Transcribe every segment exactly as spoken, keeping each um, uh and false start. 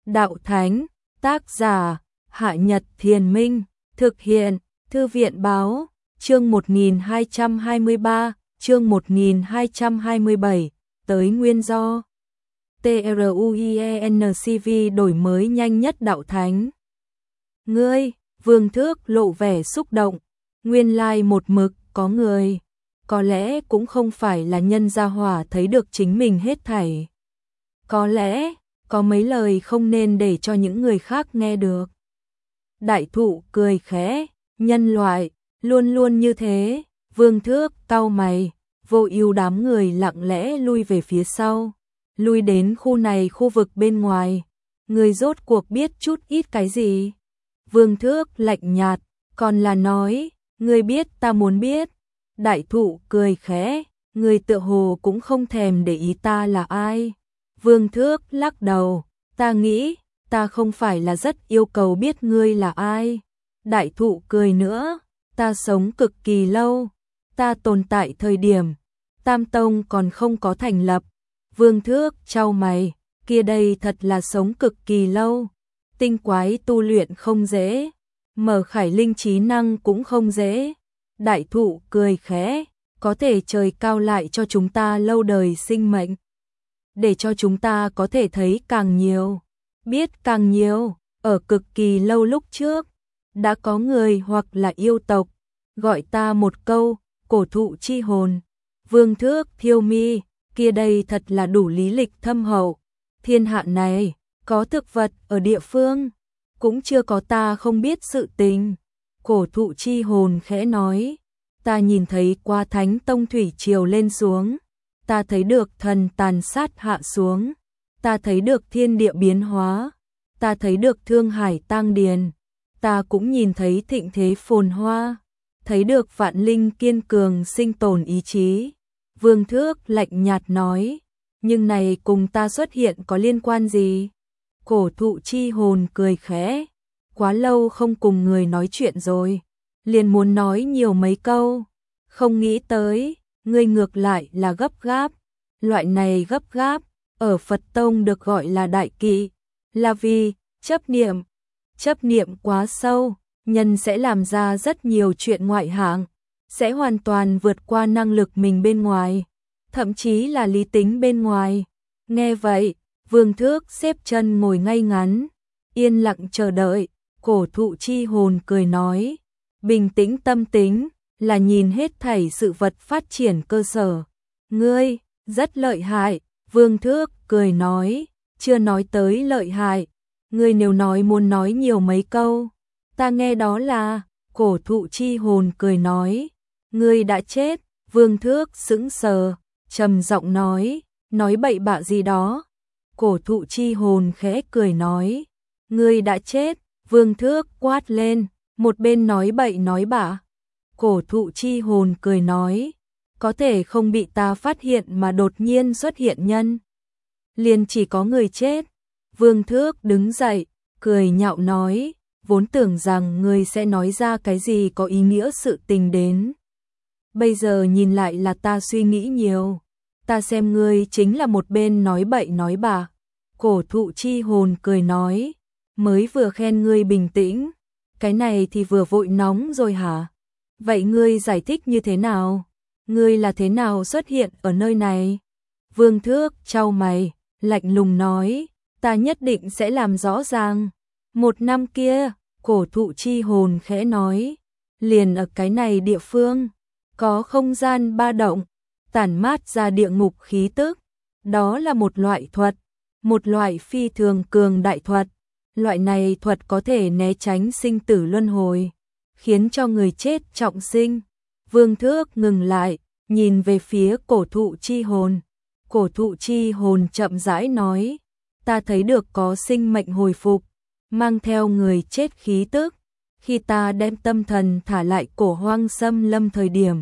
Đạo Thánh, tác giả, Hạ Nhật Thiền Minh, thực hiện, Thư viện Báo, chương một nghìn hai trăm hai mươi ba, chương một nghìn hai trăm hai mươi bảy, tới nguyên do. TRUIENCV đổi mới nhanh nhất Đạo Thánh. Ngươi, Vương Thước lộ vẻ xúc động, nguyên lai một mực có người, có lẽ cũng không phải là nhân gia hỏa thấy được chính mình hết thảy. Có lẽ, có mấy lời không nên để cho những người khác nghe được. Đại thụ cười khẽ, nhân loại, luôn luôn như thế, Vương Thước cau mày, vô ưu đám người lặng lẽ lui về phía sau, lui đến khu này khu vực bên ngoài. Người rốt cuộc biết chút ít cái gì? Vương Thước lạnh nhạt, còn là nói, ngươi biết ta muốn biết. Đại thụ cười khẽ, người tựa hồ cũng không thèm để ý ta là ai. Vương Thước lắc đầu, ta nghĩ, ta không phải là rất yêu cầu biết ngươi là ai. Đại thụ cười nữa, ta sống cực kỳ lâu, ta tồn tại thời điểm Tam Tông còn không có thành lập. Vương Thước chau mày, kia đây thật là sống cực kỳ lâu. Tinh quái tu luyện không dễ, mở khải linh trí năng cũng không dễ. Đại thụ cười khẽ, có thể trời cao lại cho chúng ta lâu đời sinh mệnh, để cho chúng ta có thể thấy càng nhiều, biết càng nhiều. Ở cực kỳ lâu lúc trước, đã có người hoặc là yêu tộc gọi ta một câu, cổ thụ chi hồn. Vương Thước thiêu mi, kia đây thật là đủ lý lịch thâm hậu. Thiên hạ này, có thực vật ở địa phương, cũng chưa có ta không biết sự tình. Cổ thụ chi hồn khẽ nói, ta nhìn thấy qua Thánh Tông thủy triều lên xuống, ta thấy được thần tàn sát hạ xuống, ta thấy được thiên địa biến hóa, ta thấy được thương hải tang điền, ta cũng nhìn thấy thịnh thế phồn hoa, thấy được vạn linh kiên cường sinh tồn ý chí. Vương Thước lạnh nhạt nói, nhưng này cùng ta xuất hiện có liên quan gì? Cổ thụ chi hồn cười khẽ, quá lâu không cùng người nói chuyện rồi, liền muốn nói nhiều mấy câu, không nghĩ tới, ngươi ngược lại là gấp gáp. Loại này gấp gáp, ở Phật Tông được gọi là đại kỵ, là vì chấp niệm. Chấp niệm quá sâu, nhân sẽ làm ra rất nhiều chuyện ngoại hạng, sẽ hoàn toàn vượt qua năng lực mình bên ngoài, thậm chí là lý tính bên ngoài. Nghe vậy, Vương Thước xếp chân ngồi ngay ngắn, yên lặng chờ đợi. Cổ thụ chi hồn cười nói, bình tĩnh tâm tính là nhìn hết thảy sự vật phát triển cơ sở. Ngươi rất lợi hại. Vương Thước cười nói, chưa nói tới lợi hại, ngươi nếu nói muốn nói nhiều mấy câu, ta nghe đó là. Cổ thụ chi hồn cười nói, ngươi đã chết. Vương Thước sững sờ, trầm giọng nói, nói bậy bạ gì đó. Cổ thụ chi hồn khẽ cười nói, ngươi đã chết. Vương Thước quát lên, một bên nói bậy nói bạ. Cổ thụ chi hồn cười nói, có thể không bị ta phát hiện mà đột nhiên xuất hiện nhân, liền chỉ có người chết. Vương Thước đứng dậy, cười nhạo nói, vốn tưởng rằng ngươi sẽ nói ra cái gì có ý nghĩa sự tình đến. Bây giờ nhìn lại là ta suy nghĩ nhiều, ta xem ngươi chính là một bên nói bậy nói bạ. Cổ thụ chi hồn cười nói, mới vừa khen ngươi bình tĩnh, cái này thì vừa vội nóng rồi hả? Vậy ngươi giải thích như thế nào? Ngươi là thế nào xuất hiện ở nơi này? Vương Thước chau mày, lạnh lùng nói, ta nhất định sẽ làm rõ ràng. Một năm kia, cổ thụ chi hồn khẽ nói, liền ở cái này địa phương, có không gian ba động, tản mát ra địa ngục khí tức. Đó là một loại thuật, một loại phi thường cường đại thuật. Loại này thuật có thể né tránh sinh tử luân hồi, khiến cho người chết trọng sinh. Vương Thước ngừng lại, nhìn về phía cổ thụ chi hồn. Cổ thụ chi hồn chậm rãi nói, ta thấy được có sinh mệnh hồi phục, mang theo người chết khí tức. Khi ta đem tâm thần thả lại cổ hoang xâm lâm thời điểm,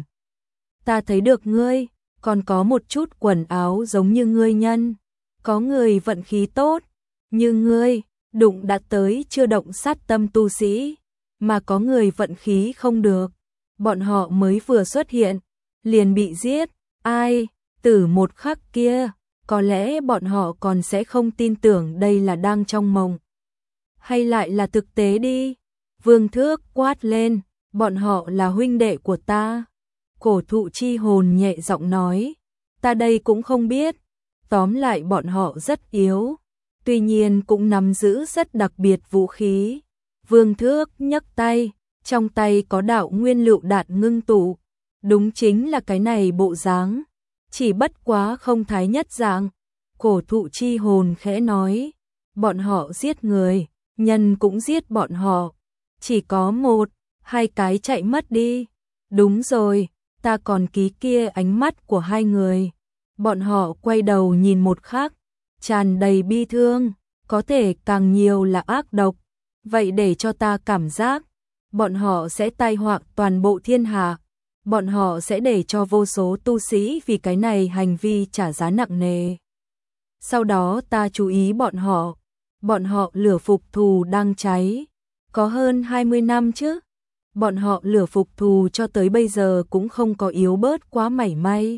ta thấy được ngươi, còn có một chút quần áo giống như ngươi nhân. Có người vận khí tốt, như ngươi, đụng đã tới chưa động sát tâm tu sĩ, mà có người vận khí không được, bọn họ mới vừa xuất hiện, liền bị giết. Ai, từ một khắc kia, có lẽ bọn họ còn sẽ không tin tưởng đây là đang trong mộng. Hay lại là thực tế đi. Vương Thước quát lên, bọn họ là huynh đệ của ta. Cổ thụ chi hồn nhẹ giọng nói, ta đây cũng không biết. Tóm lại bọn họ rất yếu, tuy nhiên cũng nắm giữ rất đặc biệt vũ khí. Vương Thước nhấc tay, trong tay có đạo nguyên lựu đạn ngưng tụ. Đúng chính là cái này bộ dáng, chỉ bất quá không thái nhất dạng. Cổ thụ chi hồn khẽ nói, bọn họ giết người, nhân cũng giết bọn họ. Chỉ có một, hai cái chạy mất đi. Đúng rồi, ta còn ký kia ánh mắt của hai người. Bọn họ quay đầu nhìn một khắc, tràn đầy bi thương, có thể càng nhiều là ác độc. Vậy để cho ta cảm giác, bọn họ sẽ tai họa toàn bộ thiên hạ. Bọn họ sẽ để cho vô số tu sĩ vì cái này hành vi trả giá nặng nề. Sau đó ta chú ý bọn họ, bọn họ lửa phục thù đang cháy. Có hơn hai mươi năm chứ, bọn họ lửa phục thù cho tới bây giờ cũng không có yếu bớt quá mảy may.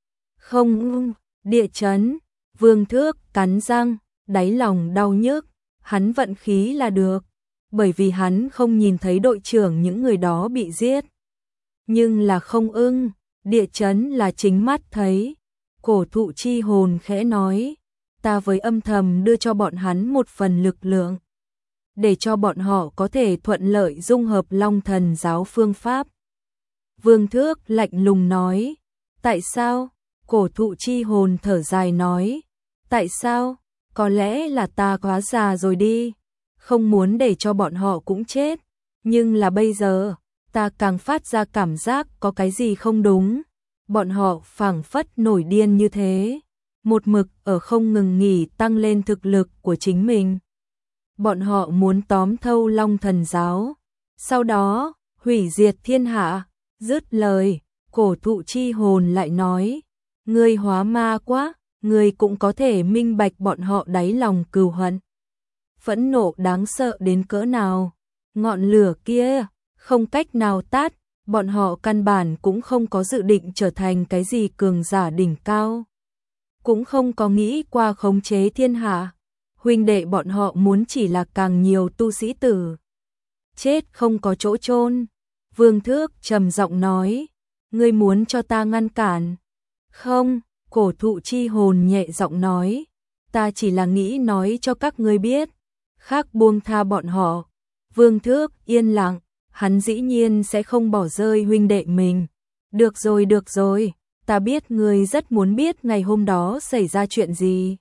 Không, địa chấn, Vương Thước cắn răng, đáy lòng đau nhức, hắn vận khí là được, bởi vì hắn không nhìn thấy đội trưởng những người đó bị giết. Nhưng là không ưng, địa chấn là chính mắt thấy. Cổ thụ chi hồn khẽ nói, ta với âm thầm đưa cho bọn hắn một phần lực lượng, để cho bọn họ có thể thuận lợi dung hợp Long Thần giáo phương pháp. Vương Thước lạnh lùng nói, tại sao? Cổ thụ chi hồn thở dài nói, tại sao? Có lẽ là ta quá già rồi đi, không muốn để cho bọn họ cũng chết, nhưng là bây giờ, ta càng phát ra cảm giác có cái gì không đúng. Bọn họ phảng phất nổi điên như thế, một mực ở không ngừng nghỉ tăng lên thực lực của chính mình. Bọn họ muốn tóm thâu Long Thần giáo, sau đó hủy diệt thiên hạ. Dứt lời, cổ thụ chi hồn lại nói, ngươi hóa ma quá, ngươi cũng có thể minh bạch bọn họ đáy lòng cừu hận, phẫn nộ đáng sợ đến cỡ nào. Ngọn lửa kia không cách nào tắt, bọn họ căn bản cũng không có dự định trở thành cái gì cường giả đỉnh cao, cũng không có nghĩ qua khống chế thiên hạ. Huynh đệ bọn họ muốn chỉ là càng nhiều tu sĩ tử chết không có chỗ chôn. Vương Thước trầm giọng nói, ngươi muốn cho ta ngăn cản? Không, cổ thụ chi hồn nhẹ giọng nói, ta chỉ là nghĩ nói cho các ngươi biết, khác buông tha bọn họ. Vương Thước yên lặng, hắn dĩ nhiên sẽ không bỏ rơi huynh đệ mình. Được rồi, được rồi, ta biết ngươi rất muốn biết ngày hôm đó xảy ra chuyện gì.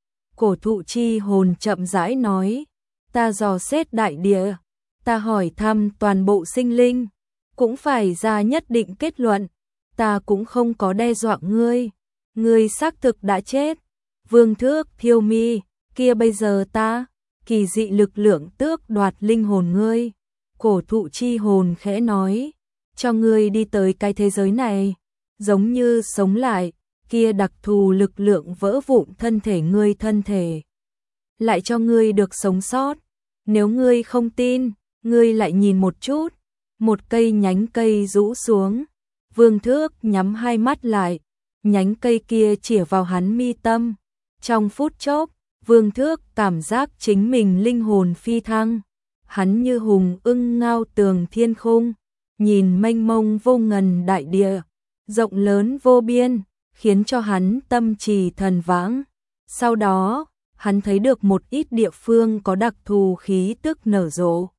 Cổ thụ chi hồn chậm rãi nói, ta dò xét đại địa, ta hỏi thăm toàn bộ sinh linh, cũng phải ra nhất định kết luận, ta cũng không có đe dọa ngươi, ngươi xác thực đã chết. Vương Thước thiêu mi, kia bây giờ ta, kỳ dị lực lượng tước đoạt linh hồn ngươi. Cổ thụ chi hồn khẽ nói, cho ngươi đi tới cái thế giới này, giống như sống lại, kia đặc thù lực lượng vỡ vụn thân thể ngươi thân thể, lại cho ngươi được sống sót. Nếu ngươi không tin, ngươi lại nhìn một chút, một cây nhánh cây rũ xuống. Vương Thước nhắm hai mắt lại, nhánh cây kia chĩa vào hắn mi tâm. Trong phút chốc, Vương Thước cảm giác chính mình linh hồn phi thăng, hắn như hùng ưng ngao tường thiên khung, nhìn mênh mông vô ngần đại địa, rộng lớn vô biên, khiến cho hắn tâm trì thần vãng. Sau đó, hắn thấy được một ít địa phương có đặc thù khí tức nở rộ.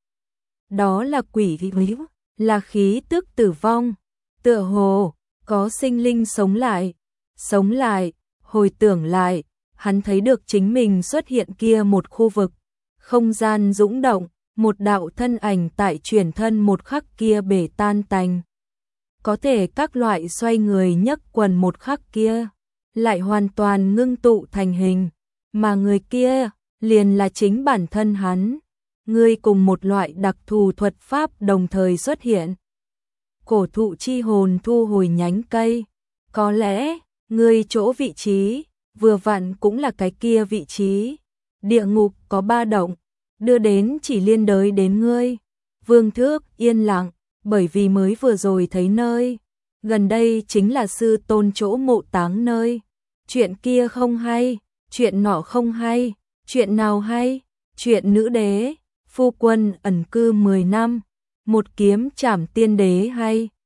Đó là quỷ khí, là khí tức tử vong, tựa hồ có sinh linh sống lại, sống lại, hồi tưởng lại, hắn thấy được chính mình xuất hiện kia một khu vực, không gian dũng động, một đạo thân ảnh tại chuyển thân một khắc kia bể tan tành. Có thể các loại xoay người nhấc quần một khắc kia, lại hoàn toàn ngưng tụ thành hình, mà người kia liền là chính bản thân hắn. Ngươi cùng một loại đặc thù thuật pháp đồng thời xuất hiện. Cổ thụ chi hồn thu hồi nhánh cây, có lẽ ngươi chỗ vị trí vừa vặn cũng là cái kia vị trí. Địa ngục có ba động, đưa đến chỉ liên đới đến ngươi. Vương Thước yên lặng, bởi vì mới vừa rồi thấy nơi gần đây chính là sư tôn chỗ mộ táng nơi. chuyện kia không hay, chuyện nọ không hay, chuyện nào hay, chuyện nữ đế, phu quân ẩn cư mười năm, một kiếm trảm tiên đế hay.